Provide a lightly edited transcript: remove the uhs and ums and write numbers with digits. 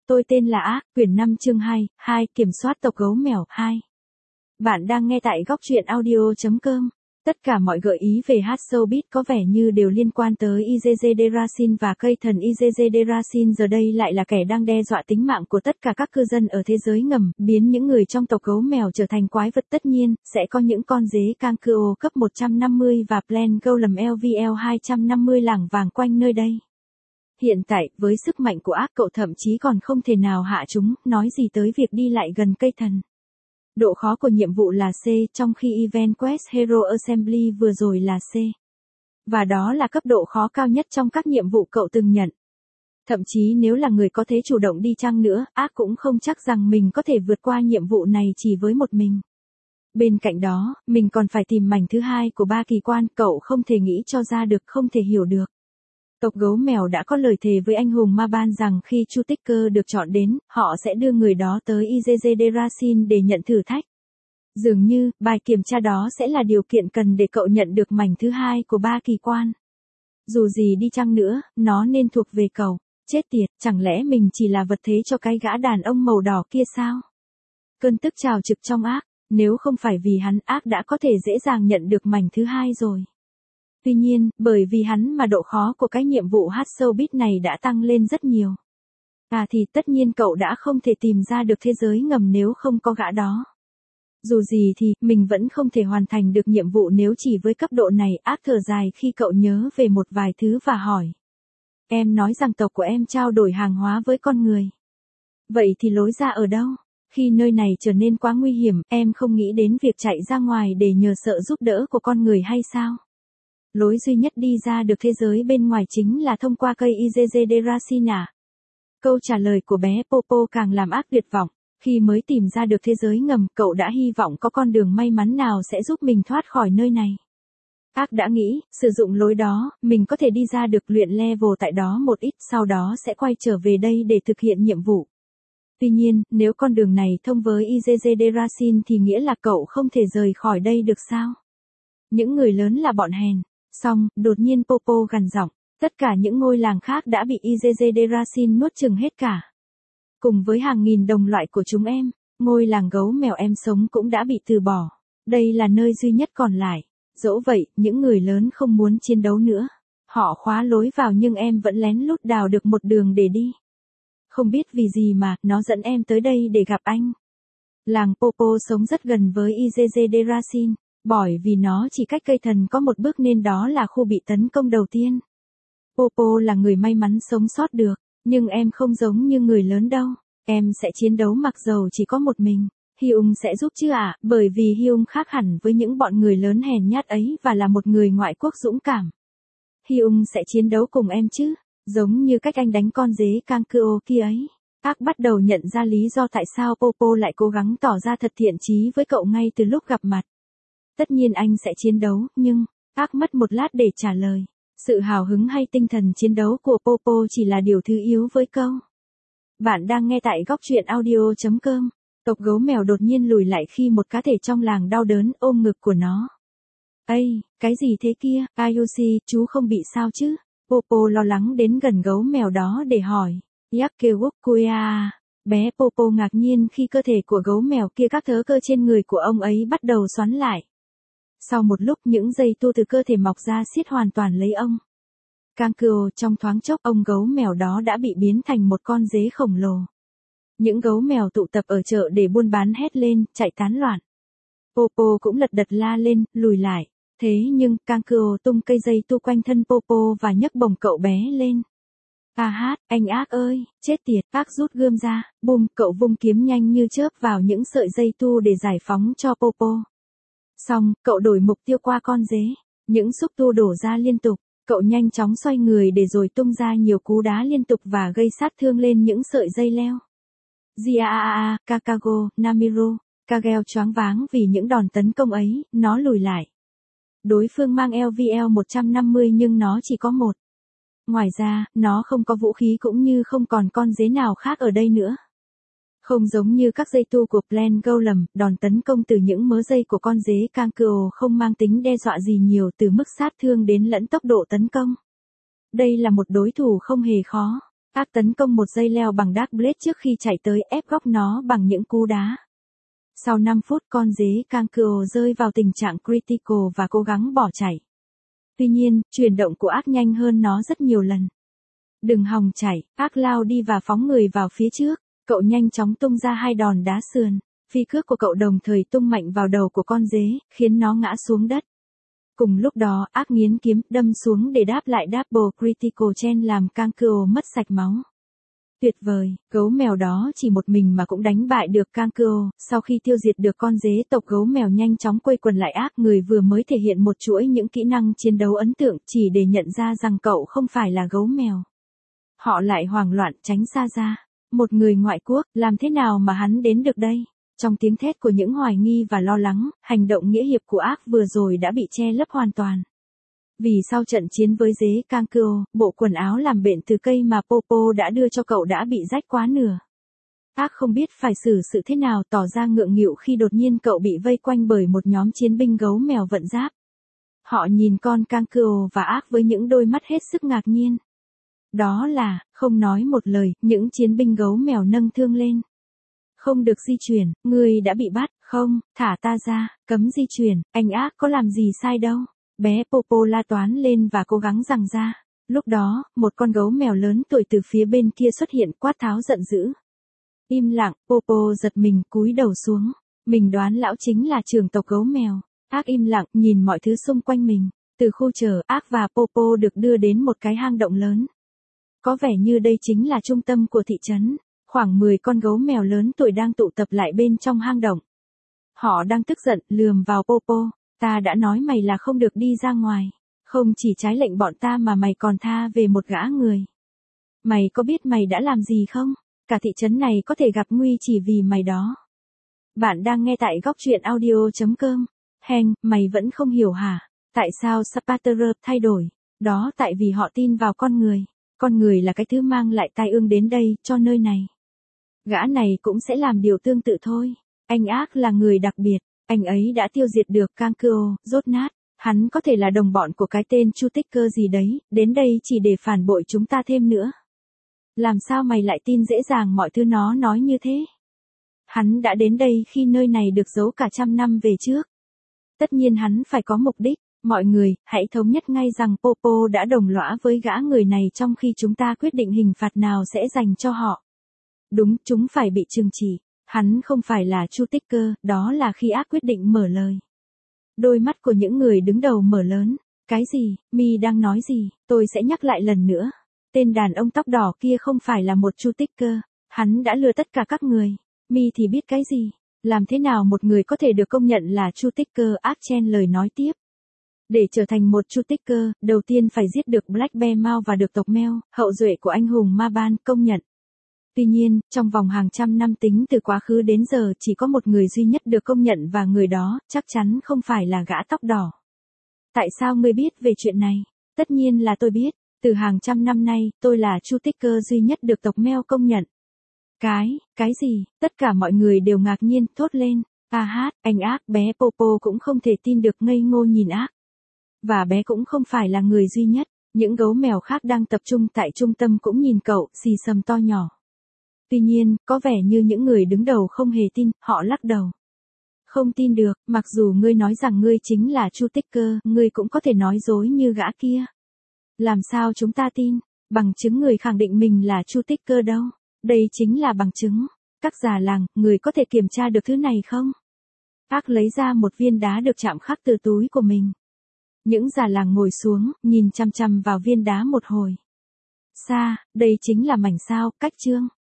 Tôi tên là Ác, quyển 5 chương 2, kiểm soát tộc gấu mèo 2. Bạn đang nghe tại góc truyện audio.com. Tất cả mọi gợi ý về hát showbiz có vẻ như đều liên quan tới IZZ Derasin và cây thần IZZ Derasin giờ đây lại là kẻ đang đe dọa tính mạng của tất cả các cư dân ở thế giới ngầm, biến những người trong tộc gấu mèo trở thành quái vật. Tất nhiên, sẽ có những con dế Kankuo cấp 150 và Plant Golem LVL 250 lảng vàng quanh nơi đây. Hiện tại, với sức mạnh của Ác, cậu thậm chí còn không thể nào hạ chúng, nói gì tới việc đi lại gần cây thần. Độ khó của nhiệm vụ là C, trong khi Event Quest Hero Assembly vừa rồi là C. Và đó là cấp độ khó cao nhất trong các nhiệm vụ cậu từng nhận. Thậm chí nếu là người có thế chủ động đi chăng nữa, Ác cũng không chắc rằng mình có thể vượt qua nhiệm vụ này chỉ với một mình. Bên cạnh đó, mình còn phải tìm mảnh thứ hai của 3 kỳ quan, cậu không thể nghĩ cho ra được, không thể hiểu được. Tộc gấu mèo đã có lời thề với anh hùng Ma Ban rằng khi Chu Tích Cơ được chọn đến, họ sẽ đưa người đó tới IZZ Derasin để nhận thử thách. Dường như, bài kiểm tra đó sẽ là điều kiện cần để cậu nhận được mảnh thứ hai của 3 kỳ quan. Dù gì đi chăng nữa, nó nên thuộc về cậu. Chết tiệt, chẳng lẽ mình chỉ là vật thế cho cái gã đàn ông màu đỏ kia sao? Cơn tức trào trực trong Ác, nếu không phải vì hắn, Ác đã có thể dễ dàng nhận được mảnh thứ hai rồi. Tuy nhiên, bởi vì hắn mà độ khó của cái nhiệm vụ hát showbiz này đã tăng lên rất nhiều. Thì tất nhiên cậu đã không thể tìm ra được thế giới ngầm nếu không có gã đó. Dù gì thì, mình vẫn không thể hoàn thành được nhiệm vụ nếu chỉ với cấp độ này. Ác thở dài khi cậu nhớ về một vài thứ và hỏi. Em nói rằng tộc của em trao đổi hàng hóa với con người. Vậy thì lối ra ở đâu? Khi nơi này trở nên quá nguy hiểm, em không nghĩ đến việc chạy ra ngoài để nhờ sự giúp đỡ của con người hay sao? Lối duy nhất đi ra được thế giới bên ngoài chính là thông qua cây IZZ Derasin à? Câu trả lời của bé Popo càng làm Ác tuyệt vọng. Khi mới tìm ra được thế giới ngầm, cậu đã hy vọng có con đường may mắn nào sẽ giúp mình thoát khỏi nơi này. Ác đã nghĩ, sử dụng lối đó, mình có thể đi ra được luyện level tại đó một ít, sau đó sẽ quay trở về đây để thực hiện nhiệm vụ. Tuy nhiên, nếu con đường này thông với IZZ Derasin thì nghĩa là cậu không thể rời khỏi đây được sao? Những người lớn là bọn hèn. Xong, đột nhiên Popo gằn giọng, tất cả những ngôi làng khác đã bị IZZ Derasin nuốt chửng hết cả. Cùng với hàng nghìn đồng loại của chúng em, ngôi làng gấu mèo em sống cũng đã bị từ bỏ. Đây là nơi duy nhất còn lại. Dẫu vậy, những người lớn không muốn chiến đấu nữa. Họ khóa lối vào nhưng em vẫn lén lút đào được một đường để đi. Không biết vì gì mà, nó dẫn em tới đây để gặp anh. Làng Popo sống rất gần với IZZ Derasin. Bởi vì nó chỉ cách cây thần có một bước nên đó là khu bị tấn công đầu tiên. Popo là người may mắn sống sót được, nhưng em không giống như người lớn đâu. Em sẽ chiến đấu mặc dầu chỉ có một mình. Hyung sẽ giúp chứ ạ, bởi vì Hyung khác hẳn với những bọn người lớn hèn nhát ấy và là một người ngoại quốc dũng cảm. Hyung sẽ chiến đấu cùng em chứ, giống như cách anh đánh con dế Kankuo kia ấy. Ác bắt đầu nhận ra lý do tại sao Popo lại cố gắng tỏ ra thật thiện chí với cậu ngay từ lúc gặp mặt. Tất nhiên anh sẽ chiến đấu, nhưng, Ác mất một lát để trả lời. Sự hào hứng hay tinh thần chiến đấu của Popo chỉ là điều thứ yếu với câu. Bạn đang nghe tại góc truyện audio.com. Tộc gấu mèo đột nhiên lùi lại khi một cá thể trong làng đau đớn ôm ngực của nó. Ây, cái gì thế kia, Ayushi, chú không bị sao chứ? Popo lo lắng đến gần gấu mèo đó để hỏi. Yakewokuya. Bé Popo ngạc nhiên khi cơ thể của gấu mèo kia các thớ cơ trên người của ông ấy bắt đầu xoắn lại. Sau một lúc những dây tu từ cơ thể mọc ra siết hoàn toàn lấy ông. Kankuo, trong thoáng chốc ông gấu mèo đó đã bị biến thành một con dế khổng lồ. Những gấu mèo tụ tập ở chợ để buôn bán hét lên, chạy tán loạn. Popo cũng lật đật la lên, lùi lại. Thế nhưng, Kankuo tung cây dây tu quanh thân Popo và nhấc bổng cậu bé lên. Anh Ác ơi, chết tiệt, Ác rút gươm ra, bùm, cậu vung kiếm nhanh như chớp vào những sợi dây tu để giải phóng cho Popo. Xong, cậu đổi mục tiêu qua con dế. Những xúc tu đổ ra liên tục, cậu nhanh chóng xoay người để rồi tung ra nhiều cú đá liên tục và gây sát thương lên những sợi dây leo. Jiaa, Kakago, Namiro, Kageo choáng váng vì những đòn tấn công ấy, nó lùi lại. Đối phương mang LVL 150 nhưng nó chỉ có một. Ngoài ra, nó không có vũ khí cũng như không còn con dế nào khác ở đây nữa. Không giống như các dây tu của Plant Golem, đòn tấn công từ những mớ dây của con dế Kankuo không mang tính đe dọa gì nhiều từ mức sát thương đến lẫn tốc độ tấn công. Đây là một đối thủ không hề khó. Ác tấn công một dây leo bằng Dark Blade trước khi chạy tới ép góc nó bằng những cú đá. Sau 5 phút con dế Kankuo rơi vào tình trạng critical và cố gắng bỏ chạy. Tuy nhiên, chuyển động của ác nhanh hơn nó rất nhiều lần. Đừng hòng chạy, ác lao đi và phóng người vào phía trước, cậu nhanh chóng tung ra 2 đòn đá sườn. Phi cước của cậu đồng thời tung mạnh vào đầu của con dế, khiến nó ngã xuống đất. Cùng lúc đó, ác nghiến kiếm đâm xuống để đáp lại double critical chain làm Kankuo mất sạch máu. Tuyệt vời, gấu mèo đó chỉ một mình mà cũng đánh bại được Kankuo. Sau khi tiêu diệt được con dế tộc, gấu mèo nhanh chóng quây quần lại ác người vừa mới thể hiện một chuỗi những kỹ năng chiến đấu ấn tượng chỉ để nhận ra rằng cậu không phải là gấu mèo. Họ lại hoảng loạn tránh xa ra. Một người ngoại quốc, làm thế nào mà hắn đến được đây? Trong tiếng thét của những hoài nghi và lo lắng, hành động nghĩa hiệp của ác vừa rồi đã bị che lấp hoàn toàn. Vì sau trận chiến với dế Kankuo, bộ quần áo làm bện từ cây mà Popo đã đưa cho cậu đã bị rách quá nửa. Ác không biết phải xử sự thế nào, tỏ ra ngượng nghịu khi đột nhiên cậu bị vây quanh bởi một nhóm chiến binh gấu mèo vận giáp. Họ nhìn con Kankuo và ác với những đôi mắt hết sức ngạc nhiên. Đó là, không nói một lời, những chiến binh gấu mèo nâng thương lên. Không được di chuyển, ngươi đã bị bắt, không, thả ta ra, cấm di chuyển, anh ác có làm gì sai đâu. Bé Popo la toán lên và cố gắng giằng ra. Lúc đó, một con gấu mèo lớn tuổi từ phía bên kia xuất hiện quát tháo giận dữ. Im lặng, Popo giật mình cúi đầu xuống. Mình đoán lão chính là trưởng tộc gấu mèo. Ác im lặng nhìn mọi thứ xung quanh mình. Từ khu chờ, ác và Popo được đưa đến một cái hang động lớn. Có vẻ như đây chính là trung tâm của thị trấn. Khoảng 10 con gấu mèo lớn tuổi đang tụ tập lại bên trong hang động. Họ đang tức giận, lườm vào Popo. Ta đã nói mày là không được đi ra ngoài. Không chỉ trái lệnh bọn ta mà mày còn tha về một gã người. Mày có biết mày đã làm gì không? Cả thị trấn này có thể gặp nguy chỉ vì mày đó. Bạn đang nghe tại góc truyện audio.com. Hèn, mày vẫn không hiểu hả? Tại sao Sparterer thay đổi? Đó tại vì họ tin vào con người. Con người là cái thứ mang lại tai ương đến đây, cho nơi này. Gã này cũng sẽ làm điều tương tự thôi. Anh ác là người đặc biệt. Anh ấy đã tiêu diệt được Kankuo, rốt nát. Hắn có thể là đồng bọn của cái tên Chu Tích Cơ gì đấy, đến đây chỉ để phản bội chúng ta thêm nữa. Làm sao mày lại tin dễ dàng mọi thứ nó nói như thế? Hắn đã đến đây khi nơi này được giấu cả 100 năm về trước. Tất nhiên hắn phải có mục đích. Mọi người, hãy thống nhất ngay rằng Popo đã đồng lõa với gã người này trong khi chúng ta quyết định hình phạt nào sẽ dành cho họ. Đúng, chúng phải bị trừng trị. Hắn không phải là Chu Tích Cơ, đó là khi ác quyết định mở lời. Đôi mắt của những người đứng đầu mở lớn. Cái gì, mi đang nói gì, tôi sẽ nhắc lại lần nữa. Tên đàn ông tóc đỏ kia không phải là một Chu Tích Cơ. Hắn đã lừa tất cả các người. Mi thì biết cái gì? Làm thế nào một người có thể được công nhận là Chu Tích Cơ? Ác chen lời nói tiếp. Để trở thành một Chu Tích Cơ, đầu tiên phải giết được Black Bear Mao và được tộc Meo, hậu duệ của anh hùng Ma Ban, công nhận. Tuy nhiên, trong vòng hàng trăm năm tính từ quá khứ đến giờ chỉ có một người duy nhất được công nhận và người đó chắc chắn không phải là gã tóc đỏ. Tại sao ngươi biết về chuyện này? Tất nhiên là tôi biết. Từ hàng trăm năm nay, tôi là Chu Tích Cơ duy nhất được tộc Meo công nhận. Cái gì? Tất cả mọi người đều ngạc nhiên, thốt lên. Anh ác, bé Popo cũng không thể tin được, ngây ngô nhìn ác. Và bé cũng không phải là người duy nhất, những gấu mèo khác đang tập trung tại trung tâm cũng nhìn cậu, xì xầm to nhỏ. Tuy nhiên, có vẻ như những người đứng đầu không hề tin, họ lắc đầu. Không tin được, mặc dù ngươi nói rằng ngươi chính là Chu Tích Cơ, ngươi cũng có thể nói dối như gã kia. Làm sao chúng ta tin? Bằng chứng người khẳng định mình là Chu Tích Cơ đâu? Đây chính là bằng chứng. Các già làng, người có thể kiểm tra được thứ này không? Ác lấy ra một viên đá được chạm khắc từ túi của mình. Những già làng ngồi xuống, nhìn chăm chăm vào viên đá một hồi. Đây chính là mảnh sao, cách chương.